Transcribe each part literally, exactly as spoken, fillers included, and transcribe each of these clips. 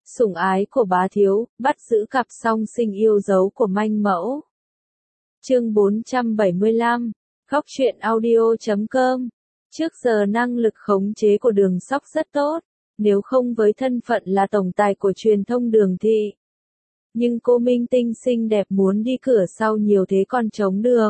Sủng ái của bá thiếu, bắt giữ cặp song sinh yêu dấu của manh mẫu. Chương bốn trăm bảy mươi lăm, Góc truyện audio chấm com. Trước giờ năng lực khống chế của Đường Sóc rất tốt, nếu không với thân phận là tổng tài của truyền thông Đường thị. Nhưng cô minh tinh xinh đẹp muốn đi cửa sau nhiều thế còn chống được.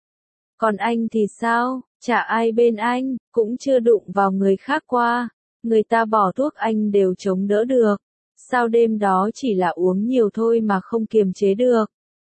Còn anh thì sao, chả ai bên anh, cũng chưa đụng vào người khác qua, người ta bỏ thuốc anh đều chống đỡ được. Sao đêm đó chỉ là uống nhiều thôi mà không kiềm chế được?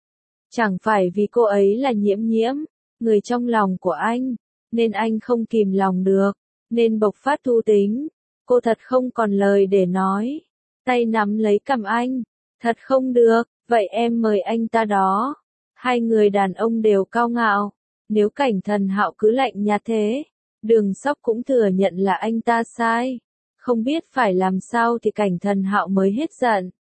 Chẳng phải vì cô ấy là Nhiễm Nhiễm, người trong lòng của anh, nên anh không kìm lòng được, nên bộc phát thú tính. Cô thật không còn lời để nói. Tay nắm lấy cằm anh. Thật không được, vậy em mời anh ta đó. Hai người đàn ông đều cao ngạo. Nếu Cảnh Thần Hạo cứ lạnh nhạt thế, Đường Sóc cũng thừa nhận là anh ta sai. Không biết phải làm sao thì Cảnh Thần Hạo mới hết giận.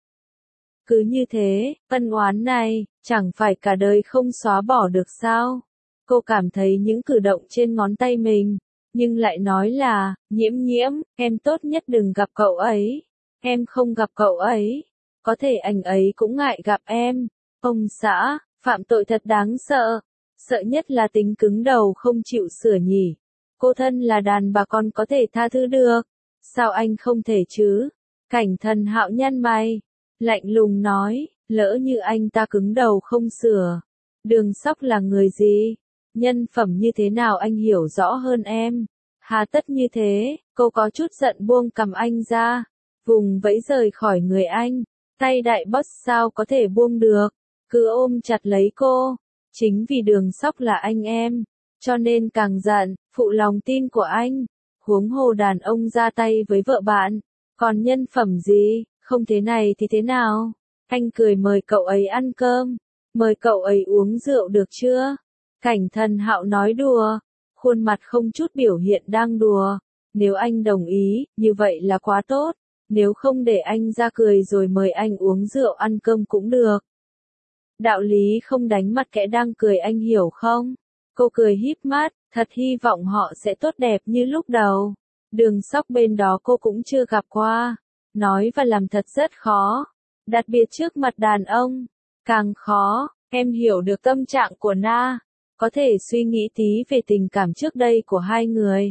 Cứ như thế, ân oán này, chẳng phải cả đời không xóa bỏ được sao? Cô cảm thấy những cử động trên ngón tay mình, nhưng lại nói là, Nhiễm Nhiễm, em tốt nhất đừng gặp cậu ấy. Em không gặp cậu ấy, có thể anh ấy cũng ngại gặp em. Ông xã, phạm tội thật đáng sợ. Sợ nhất là tính cứng đầu không chịu sửa nhỉ. Cô thân là đàn bà con có thể tha thứ được. Sao anh không thể chứ? Cảnh Thần Hạo nhăn mày, lạnh lùng nói, lỡ như anh ta cứng đầu không sửa. Đường Sóc là người gì? Nhân phẩm như thế nào anh hiểu rõ hơn em. Hà tất như thế, cô có chút giận buông cầm anh ra, vùng vẫy rời khỏi người anh. Tay đại boss sao có thể buông được, cứ ôm chặt lấy cô. Chính vì Đường Sóc là anh em, cho nên càng giận, phụ lòng tin của anh. Huống hồ đàn ông ra tay với vợ bạn, còn nhân phẩm gì, không thế này thì thế nào? Anh cười mời cậu ấy ăn cơm, mời cậu ấy uống rượu được chưa? Cảnh Thần Hạo nói đùa, khuôn mặt không chút biểu hiện đang đùa. Nếu anh đồng ý, như vậy là quá tốt. Nếu không để anh ra cười rồi mời anh uống rượu ăn cơm cũng được. Đạo lý không đánh mặt kẻ đang cười anh hiểu không? Cô cười híp mắt, thật hy vọng họ sẽ tốt đẹp như lúc đầu. Đường Sóc bên đó cô cũng chưa gặp qua. Nói và làm thật rất khó. Đặc biệt trước mặt đàn ông. Càng khó, em hiểu được tâm trạng của Na. Có thể suy nghĩ tí về tình cảm trước đây của hai người.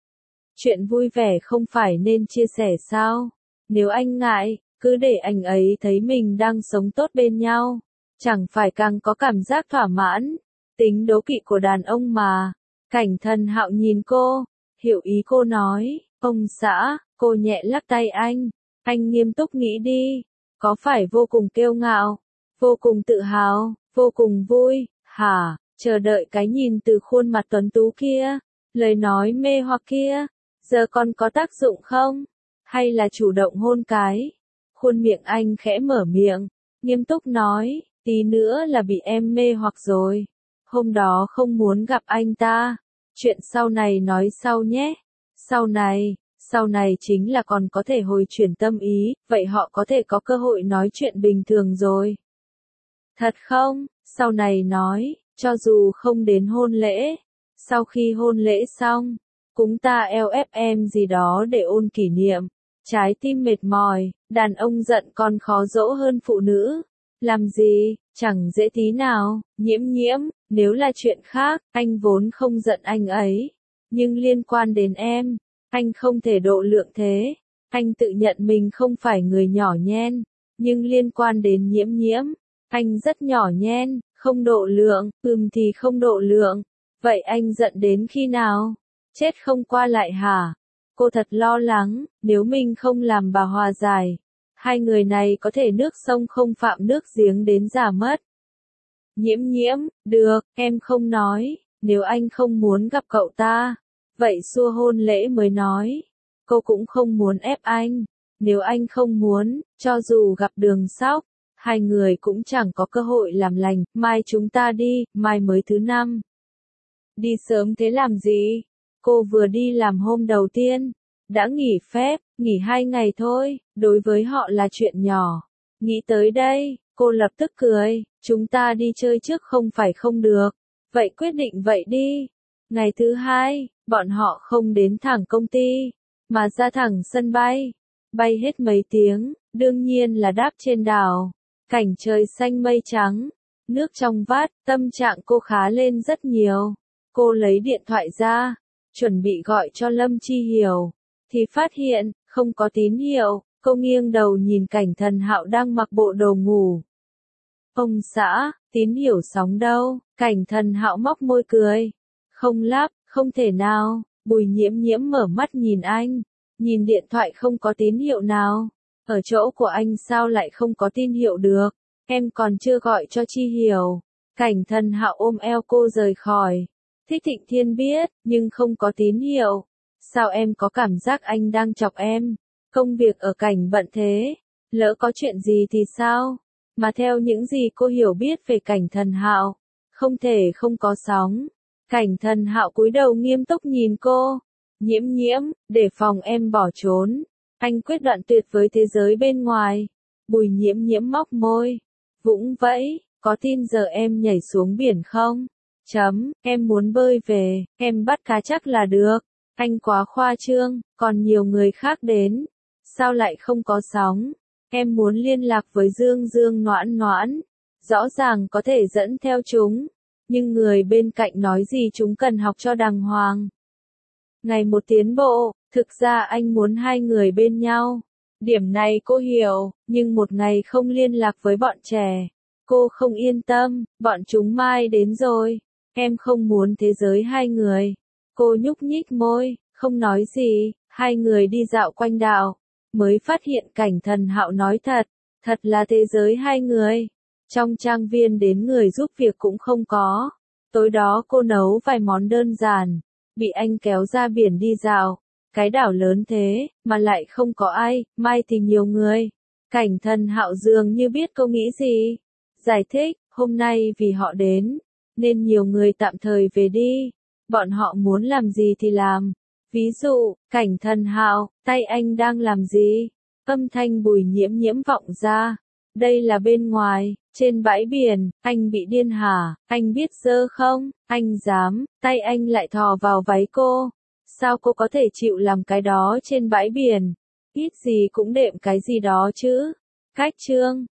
Chuyện vui vẻ không phải nên chia sẻ sao? Nếu anh ngại, cứ để anh ấy thấy mình đang sống tốt bên nhau. Chẳng phải càng có cảm giác thỏa mãn. Tính đố kỵ của đàn ông mà. Cảnh Thần Hạo nhìn cô, hiểu ý cô nói, ông xã, cô nhẹ lắc tay anh. Anh nghiêm túc nghĩ đi, có phải vô cùng kiêu ngạo, vô cùng tự hào, vô cùng vui, hả, chờ đợi cái nhìn từ khuôn mặt tuấn tú kia, lời nói mê hoặc kia, giờ còn có tác dụng không? Hay là chủ động hôn cái? Khuôn miệng anh khẽ mở miệng, nghiêm túc nói, tí nữa là bị em mê hoặc rồi. Hôm đó không muốn gặp anh ta. Chuyện sau này nói sau nhé. Sau này, sau này chính là còn có thể hồi chuyển tâm ý, vậy họ có thể có cơ hội nói chuyện bình thường rồi. Thật không? Sau này nói, cho dù không đến hôn lễ. Sau khi hôn lễ xong, cúng ta lờ ép em gì đó để ôn kỷ niệm. Trái tim mệt mỏi, đàn ông giận còn khó dỗ hơn phụ nữ. Làm gì, chẳng dễ tí nào. Nhiễm Nhiễm, nếu là chuyện khác, anh vốn không giận anh ấy. Nhưng liên quan đến em, anh không thể độ lượng thế. Anh tự nhận mình không phải người nhỏ nhen. Nhưng liên quan đến Nhiễm Nhiễm, anh rất nhỏ nhen, không độ lượng, ừm thì không độ lượng. Vậy anh giận đến khi nào? Chết không qua lại hả? Cô thật lo lắng, nếu mình không làm bà hòa giải. Hai người này có thể nước sông không phạm nước giếng đến già mất. Nhiễm Nhiễm, được, em không nói, nếu anh không muốn gặp cậu ta, vậy xua hôn lễ mới nói. Cô cũng không muốn ép anh, nếu anh không muốn, cho dù gặp Đường Sóc, hai người cũng chẳng có cơ hội làm lành, mai chúng ta đi, mai mới thứ năm. Đi sớm thế làm gì? Cô vừa đi làm hôm đầu tiên, đã nghỉ phép, nghỉ hai ngày thôi, đối với họ là chuyện nhỏ. Nghĩ tới đây, cô lập tức cười, chúng ta đi chơi trước không phải không được. Vậy quyết định vậy đi. Ngày thứ hai, bọn họ không đến thẳng công ty, mà ra thẳng sân bay. bay hết mấy tiếng, đương nhiên là đáp trên đảo. Cảnh trời xanh mây trắng, nước trong vắt, tâm trạng cô khá lên rất nhiều. Cô lấy điện thoại ra, chuẩn bị gọi cho Lâm Chi Hiểu, thì phát hiện, không có tín hiệu. Cô nghiêng đầu nhìn Cảnh Thần Hạo đang mặc bộ đồ ngủ. Ông xã, tín hiệu sóng đâu? Cảnh Thần Hạo móc môi cười. Không lắp, không thể nào. Bùi Nhiễm Nhiễm mở mắt nhìn anh, nhìn điện thoại không có tín hiệu nào. Ở chỗ của anh sao lại không có tín hiệu được? Em còn chưa gọi cho Chi Hiểu. Cảnh Thần Hạo ôm eo cô rời khỏi. Thích Thịnh Thiên biết, nhưng không có tín hiệu. Sao em có cảm giác anh đang chọc em? Công việc ở Cảnh bận thế, lỡ có chuyện gì thì sao? Mà theo những gì cô hiểu biết về Cảnh Thần Hạo, không thể không có sóng. Cảnh Thần Hạo cúi đầu nghiêm túc nhìn cô. Nhiễm Nhiễm, để phòng em bỏ trốn, anh quyết đoạn tuyệt với thế giới bên ngoài. Bùi Nhiễm Nhiễm móc môi. Vũng vẫy, có tin giờ em nhảy xuống biển không? Chấm, em muốn bơi về, em bắt cá chắc là được. Anh quá khoa trương, còn nhiều người khác đến. Sao lại không có sóng? Em muốn liên lạc với Dương Dương Noãn Noãn. Rõ ràng có thể dẫn theo chúng. Nhưng người bên cạnh nói gì chúng cần học cho đàng hoàng. Ngày một tiến bộ, thực ra anh muốn hai người bên nhau. Điểm này cô hiểu, nhưng một ngày không liên lạc với bọn trẻ. Cô không yên tâm, bọn chúng mai đến rồi. Em không muốn thế giới hai người. Cô nhúc nhích môi, không nói gì, hai người đi dạo quanh đảo. Mới phát hiện Cảnh Thần Hạo nói thật, thật là thế giới hai người. Trong trang viên đến người giúp việc cũng không có. Tối đó cô nấu vài món đơn giản, bị anh kéo ra biển đi dạo. Cái đảo lớn thế, mà lại không có ai, mai thì nhiều người. Cảnh Thần Hạo dường như biết cô nghĩ gì. Giải thích, hôm nay vì họ đến, nên nhiều người tạm thời về đi. Bọn họ muốn làm gì thì làm. Ví dụ, Cảnh Thần Hạo, tay anh đang làm gì? Âm thanh Bùi Nhiễm Nhiễm vọng ra. Đây là bên ngoài, trên bãi biển, anh bị điên hả? Anh biết dơ không? Anh dám, tay anh lại thò vào váy cô. Sao cô có thể chịu làm cái đó trên bãi biển? Ít gì cũng đệm cái gì đó chứ. Cách chương